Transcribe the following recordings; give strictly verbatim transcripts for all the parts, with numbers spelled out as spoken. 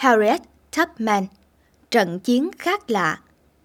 Harriet Tubman, trận chiến khác lạ.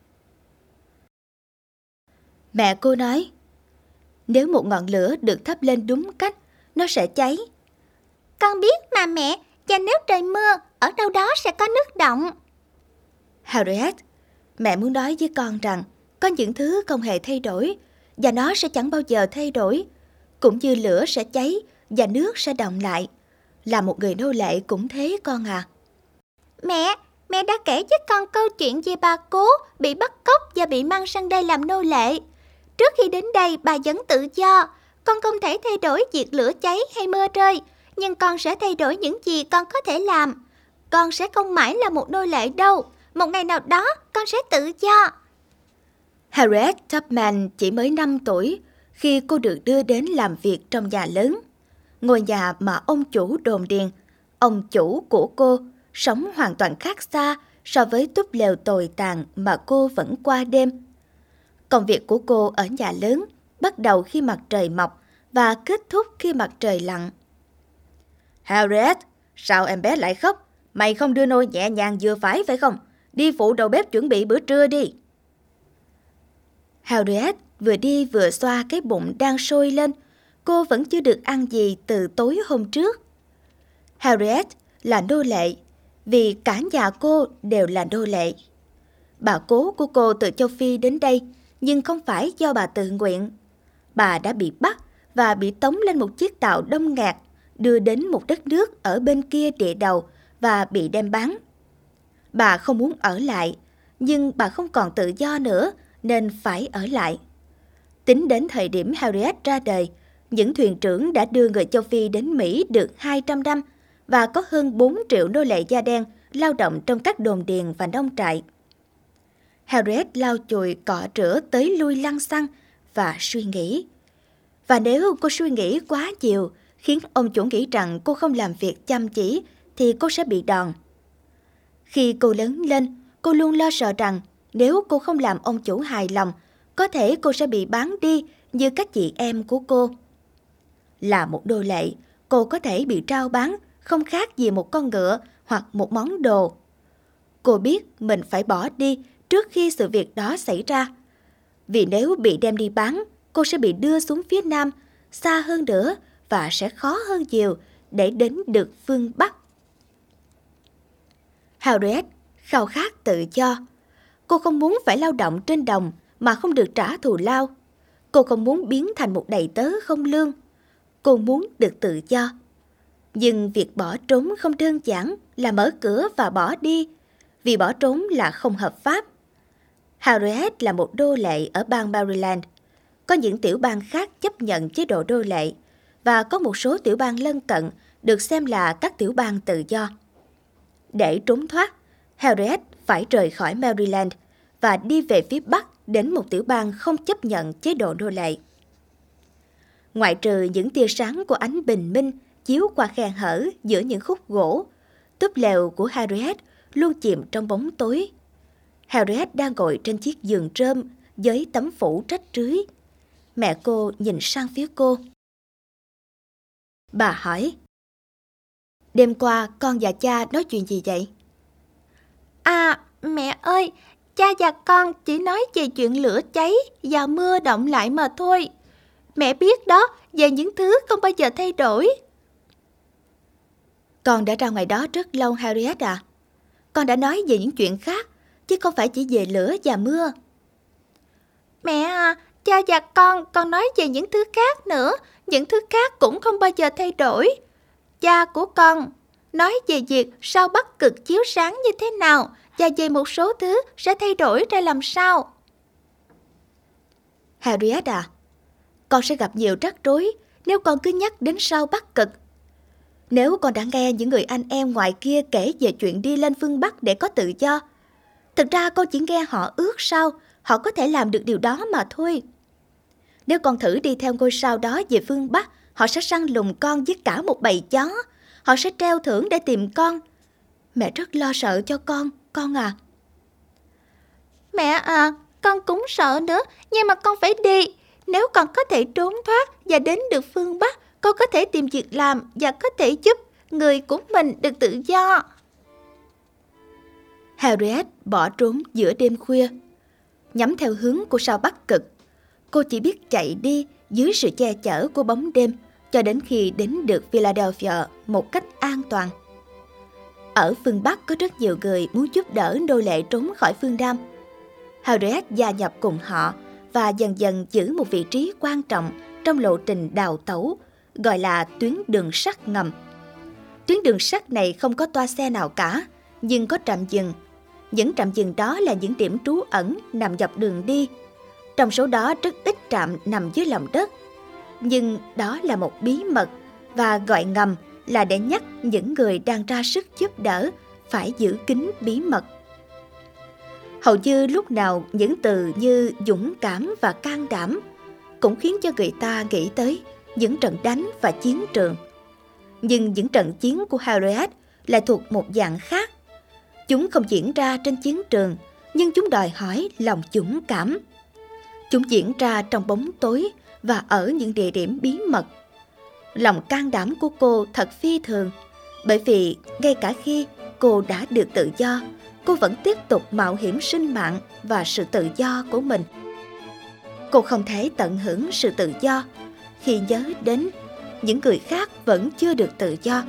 Mẹ cô nói, nếu một ngọn lửa được thắp lên đúng cách, nó sẽ cháy. Con biết mà mẹ, và nếu trời mưa, ở đâu đó sẽ có nước đọng. Harriet, mẹ muốn nói với con rằng có những thứ không hề thay đổi và nó sẽ chẳng bao giờ thay đổi. Cũng như lửa sẽ cháy và nước sẽ đọng lại. Là một người nô lệ cũng thế con à. Mẹ, mẹ đã kể với con câu chuyện về bà cố bị bắt cóc và bị mang sang đây làm nô lệ. Trước khi đến đây bà vẫn tự do. Con không thể thay đổi việc lửa cháy hay mưa rơi, nhưng con sẽ thay đổi những gì con có thể làm. Con sẽ không mãi là một nô lệ đâu. Một ngày nào đó con sẽ tự do. Harriet Tubman chỉ mới năm tuổi khi cô được đưa đến làm việc trong nhà lớn. Ngôi nhà mà ông chủ đồn điền, ông chủ của cô, sống hoàn toàn khác xa so với túp lều tồi tàn mà cô vẫn qua đêm. Công việc của cô ở nhà lớn bắt đầu khi mặt trời mọc và kết thúc khi mặt trời lặn. Harriet, sao em bé lại khóc? Mày không đưa nôi nhẹ nhàng vừa phải phải không? Đi phụ đầu bếp chuẩn bị bữa trưa đi. Harriet vừa đi vừa xoa cái bụng đang sôi lên. Cô vẫn chưa được ăn gì từ tối hôm trước. Harriet là nô lệ, vì cả nhà cô đều là nô lệ. Bà cố của cô từ châu Phi đến đây, nhưng không phải do bà tự nguyện. Bà đã bị bắt và bị tống lên một chiếc tàu đông ngạt, đưa đến một đất nước ở bên kia địa đầu và bị đem bán. Bà không muốn ở lại, nhưng bà không còn tự do nữa nên phải ở lại. Tính đến thời điểm Harriet ra đời, những thuyền trưởng đã đưa người châu Phi đến Mỹ được hai trăm năm và có hơn bốn triệu nô lệ da đen lao động trong các đồn điền và nông trại. Harriet lau chùi cọ rửa tới lui lăng xăng và suy nghĩ. Và nếu cô suy nghĩ quá nhiều, khiến ông chủ nghĩ rằng cô không làm việc chăm chỉ, thì cô sẽ bị đòn. Khi cô lớn lên, cô luôn lo sợ rằng nếu cô không làm ông chủ hài lòng, có thể cô sẽ bị bán đi như các chị em của cô. Là một nô lệ, cô có thể bị trao bán không khác gì một con ngựa hoặc một món đồ. Cô biết mình phải bỏ đi trước khi sự việc đó xảy ra. Vì nếu bị đem đi bán, cô sẽ bị đưa xuống phía Nam, xa hơn nữa và sẽ khó hơn nhiều để đến được phương Bắc. Harriet khao khát tự do. Cô không muốn phải lao động trên đồng mà không được trả thù lao. Cô không muốn biến thành một đầy tớ không lương. Cô muốn được tự do. Nhưng việc bỏ trốn không đơn giản là mở cửa và bỏ đi, vì bỏ trốn là không hợp pháp. Harriet là một nô lệ ở bang Maryland. Có những tiểu bang khác chấp nhận chế độ nô lệ, và có một số tiểu bang lân cận được xem là các tiểu bang tự do. Để trốn thoát, Harriet phải rời khỏi Maryland và đi về phía Bắc đến một tiểu bang không chấp nhận chế độ nô lệ. Ngoại trừ những tia sáng của ánh bình minh chiếu qua khe hở giữa những khúc gỗ, túp lều của Harriet luôn chìm trong bóng tối. Harriet đang ngồi trên chiếc giường rơm với tấm phủ rách rưới. Mẹ cô nhìn sang phía cô. Bà hỏi, đêm qua con và cha nói chuyện gì vậy? À, mẹ ơi, cha và con chỉ nói về chuyện lửa cháy và mưa động lại mà thôi. Mẹ biết đó, về những thứ không bao giờ thay đổi. Con đã ra ngoài đó rất lâu, Harriet à. Con đã nói về những chuyện khác, chứ không phải chỉ về lửa và mưa. Mẹ à, cha và con còn nói về những thứ khác nữa. Những thứ khác cũng không bao giờ thay đổi. Cha của con nói về việc sao Bắc Cực chiếu sáng như thế nào, và về một số thứ sẽ thay đổi ra làm sao. Harriet à, con sẽ gặp nhiều rắc rối nếu con cứ nhắc đến sao Bắc Cực. Nếu con đã nghe những người anh em ngoài kia kể về chuyện đi lên phương Bắc để có tự do, thực ra con chỉ nghe họ ước sao họ có thể làm được điều đó mà thôi. Nếu con thử đi theo ngôi sao đó về phương Bắc, họ sẽ săn lùng con với cả một bầy chó. Họ sẽ treo thưởng để tìm con. Mẹ rất lo sợ cho con, con à. Mẹ à, con cũng sợ nữa, nhưng mà con phải đi. Nếu con có thể trốn thoát và đến được phương Bắc, con có thể tìm việc làm và có thể giúp người của mình được tự do. Harriet bỏ trốn giữa đêm khuya, nhắm theo hướng của sao Bắc Cực. Cô chỉ biết chạy đi dưới sự che chở của bóng đêm cho đến khi đến được Philadelphia một cách an toàn. Ở phương Bắc có rất nhiều người muốn giúp đỡ nô lệ trốn khỏi phương Nam. Harriet gia nhập cùng họ và dần dần giữ một vị trí quan trọng trong lộ trình đào tẩu, gọi là tuyến đường sắt ngầm. Tuyến đường sắt này không có toa xe nào cả, nhưng có trạm dừng. Những trạm dừng đó là những điểm trú ẩn nằm dọc đường đi. Trong số đó rất ít trạm nằm dưới lòng đất. Nhưng đó là một bí mật, và gọi ngầm là để nhắc những người đang ra sức giúp đỡ phải giữ kín bí mật. Hầu như lúc nào những từ như dũng cảm và can đảm cũng khiến cho người ta nghĩ tới những trận đánh và chiến trường. Nhưng những trận chiến của Harriet lại thuộc một dạng khác. Chúng không diễn ra trên chiến trường, nhưng chúng đòi hỏi lòng dũng cảm. Chúng diễn ra trong bóng tối và ở những địa điểm bí mật. Lòng can đảm của cô thật phi thường, bởi vì ngay cả khi cô đã được tự do, cô vẫn tiếp tục mạo hiểm sinh mạng và sự tự do của mình. Cô không thể tận hưởng sự tự do khi nhớ đến những người khác vẫn chưa được tự do.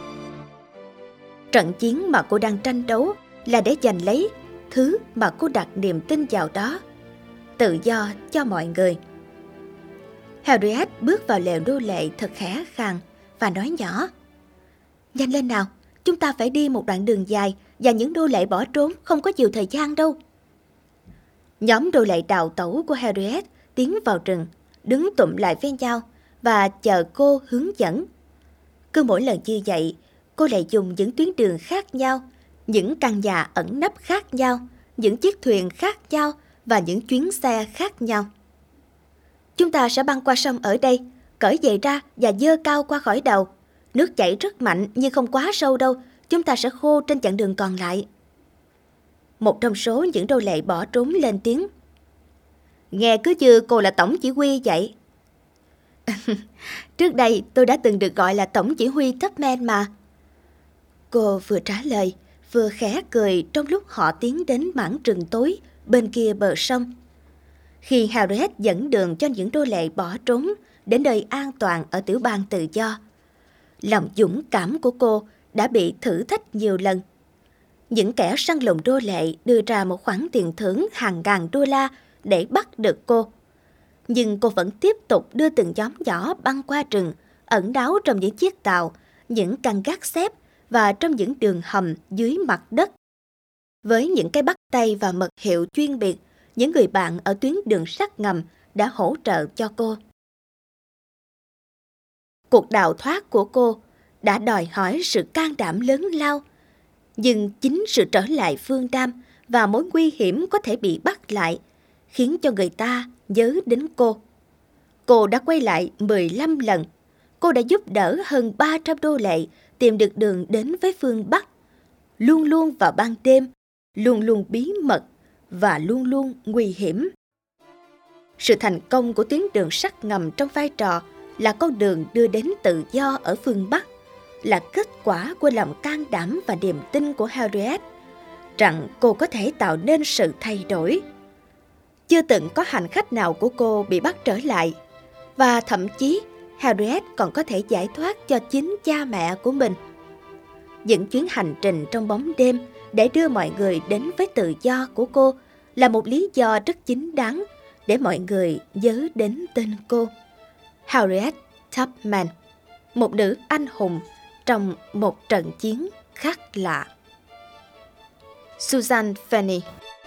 Trận chiến mà cô đang tranh đấu là để giành lấy thứ mà cô đặt niềm tin vào đó: tự do cho mọi người. Harriet bước vào lều nô lệ thật khẽ khàng và nói nhỏ: "Nhanh lên nào, chúng ta phải đi một đoạn đường dài và những nô lệ bỏ trốn không có nhiều thời gian đâu." Nhóm nô lệ đào tẩu của Harriet tiến vào rừng, đứng tụm lại với nhau và chờ cô hướng dẫn. Cứ mỗi lần như vậy, cô lại dùng những tuyến đường khác nhau, những căn nhà ẩn nấp khác nhau, những chiếc thuyền khác nhau và những chuyến xe khác nhau. "Chúng ta sẽ băng qua sông ở đây, cởi giày ra và giơ cao qua khỏi đầu. Nước chảy rất mạnh nhưng không quá sâu đâu, chúng ta sẽ khô trên chặng đường còn lại." Một trong số những nô lệ bỏ trốn lên tiếng: "Nghe cứ như cô là tổng chỉ huy vậy." "Trước đây tôi đã từng được gọi là tổng chỉ huy Tubman mà." Cô vừa trả lời, vừa khẽ cười trong lúc họ tiến đến mảng rừng tối bên kia bờ sông. Khi Harriet dẫn đường cho những nô lệ bỏ trốn đến nơi an toàn ở tiểu bang tự do, lòng dũng cảm của cô đã bị thử thách nhiều lần. Những kẻ săn lùng nô lệ đưa ra một khoản tiền thưởng hàng ngàn đô la để bắt được cô. Nhưng cô vẫn tiếp tục đưa từng nhóm nhỏ băng qua rừng, ẩn náu trong những chiếc tàu, những căn gác xếp và trong những đường hầm dưới mặt đất. Với những cái bắt tay và mật hiệu chuyên biệt, những người bạn ở tuyến đường sắt ngầm đã hỗ trợ cho cô. Cuộc đào thoát của cô đã đòi hỏi sự can đảm lớn lao, nhưng chính sự trở lại phương Nam và mối nguy hiểm có thể bị bắt lại khiến cho người ta nhớ đến cô. Cô đã quay lại mười lăm lần. Cô đã giúp đỡ hơn ba trăm nô lệ tìm được đường đến với phương Bắc, luôn luôn vào ban đêm, luôn luôn bí mật và luôn luôn nguy hiểm. Sự thành công của tuyến đường sắt ngầm trong vai trò là con đường đưa đến tự do ở phương Bắc, là kết quả của lòng can đảm và niềm tin của Harriet rằng cô có thể tạo nên sự thay đổi. Chưa từng có hành khách nào của cô bị bắt trở lại, và thậm chí Harriet còn có thể giải thoát cho chính cha mẹ của mình. Những chuyến hành trình trong bóng đêm để đưa mọi người đến với tự do của cô là một lý do rất chính đáng để mọi người nhớ đến tên cô, Harriet Tubman, một nữ anh hùng trong một trận chiến khác lạ. Suzanne Fenney.